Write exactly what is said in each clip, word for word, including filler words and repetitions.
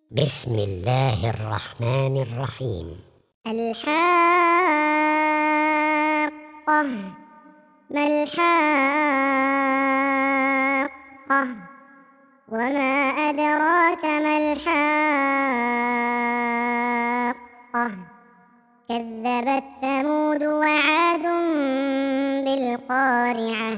بسم الله الرحمن الرحيم. الحاقة. ما الحاقة؟ وما أدراك ما الحاقة؟ كذبت ثمود وعاد بالقارعة.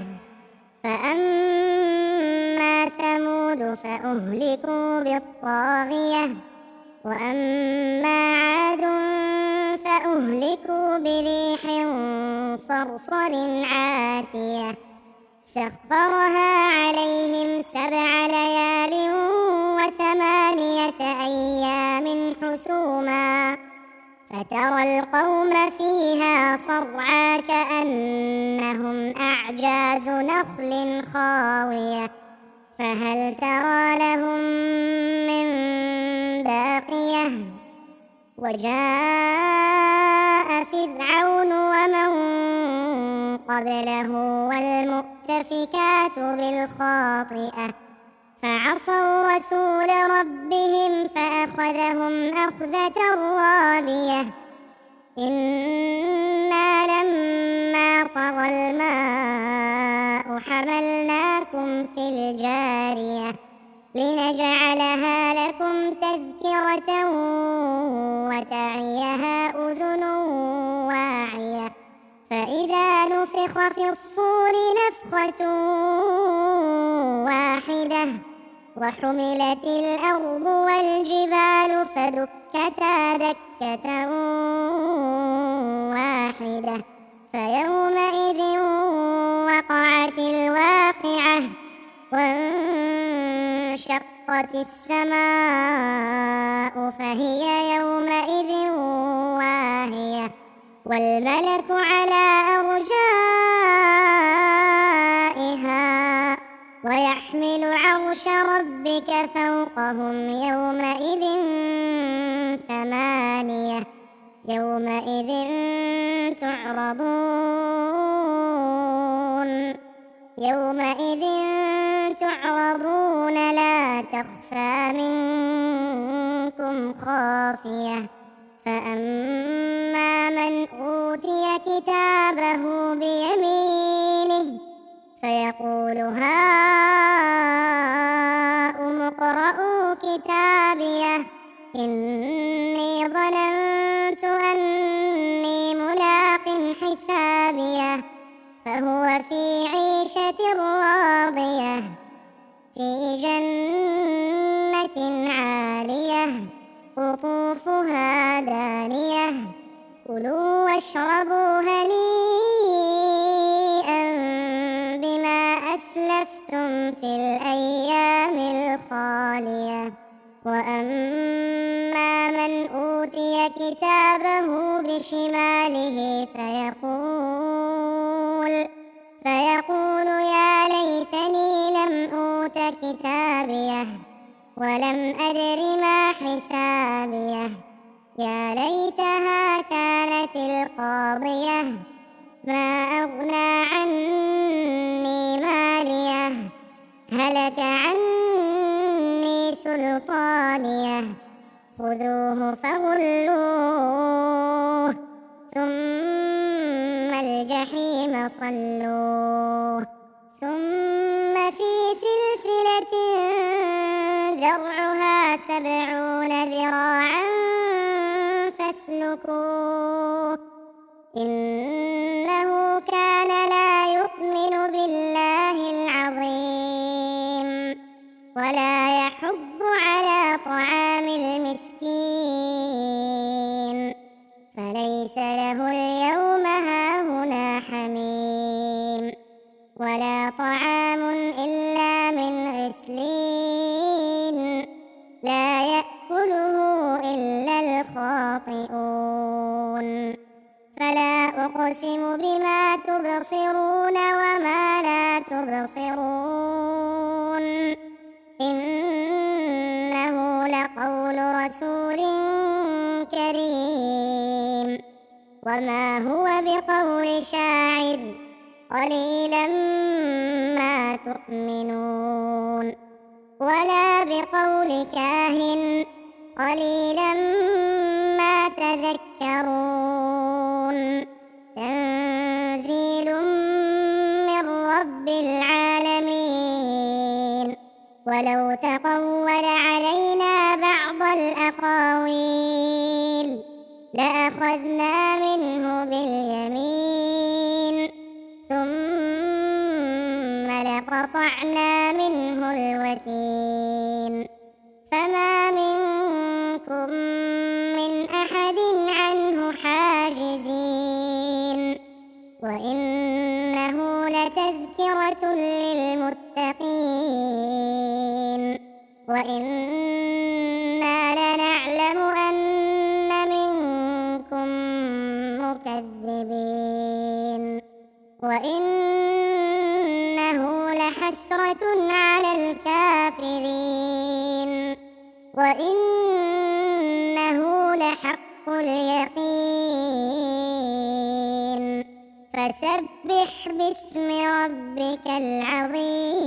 فأما ثمود فأهلكوا بالطاغية، وأما عاد فأهلكوا بريح صرصر عاتية سخرها عليهم سبع ليال وثمانية أيام حسوما، فترى القوم فيها صرعى كأنهم أعجاز نخل خاوية، فهل ترى لهم من باقية؟ وجاء فرعون ومن قبله والمؤتفكات بالخاطئة فعصوا رسول ربهم فأخذهم أخذة رابية. إنا لما طغى الماء حملناكم في الجارية لنجعلها لكم تذكرة وتعيها أذن واعية. فإذا نفخ في الصور نفخة واحدة وحملت الأرض والجبال فدكتا دكة واحدة فيومئذ وقعت الواقعة وانشقت السماء فهي يومئذ واهية والملك على أرجائها ويحمل عرش ربك فوقهم يومئذ ثمانية يومئذ تعرضون يومئذ تعرضون لا تخفى منكم خافية. فأما من أوتي كتابه بيمينه فيقول هاؤم اقرءوا كتابيه إني ظننت أني ملاق حسابيه فهو في عيشة راضية في جنة عالية قطوفها دانية كلوا واشربوا هنيئا بما أسلفتم في الأيام الخالية. وأما من أوتي كتابه بشماله فيقول فيقول يا ليتني لم أوت كتابيه ولم أدر ما حسابيه يا ليتها كانت القاضية ما أغنى عني ماليه هلك عني سلطانيه خذوه فغلوه ثم الجحيم صلوه ثم في سلسلة ذرعها سبعون ذراعا فاسلكوه إنه كان لا يؤمن بالله العظيم ولا يحض على طعام المسكين فليس له اليوم هاهنا حميم ولا طعام إلا من غسلين لا يأكله إلا الخاطئون. فلا أقسم بما تبصرون وما لا تبصرون إنه لقول رسول كريم وما هو بقول شاعر قليلا ما تؤمنون ولا بقول كاهن قليلا ما تذكرون تنزيل من رب العالمين ولو تقول علينا بعض الأقاويل لأخذنا منه باليمين ثم لقطعنا منه الوتين فما منكم من أحد عنه حاجزين وإنه لتذكرة للمتقين وإنا لنعلم أن منكم مكذبين وإنه لحسرة على الكافرين وإنه لحق اليقين فسبح باسم ربك العظيم.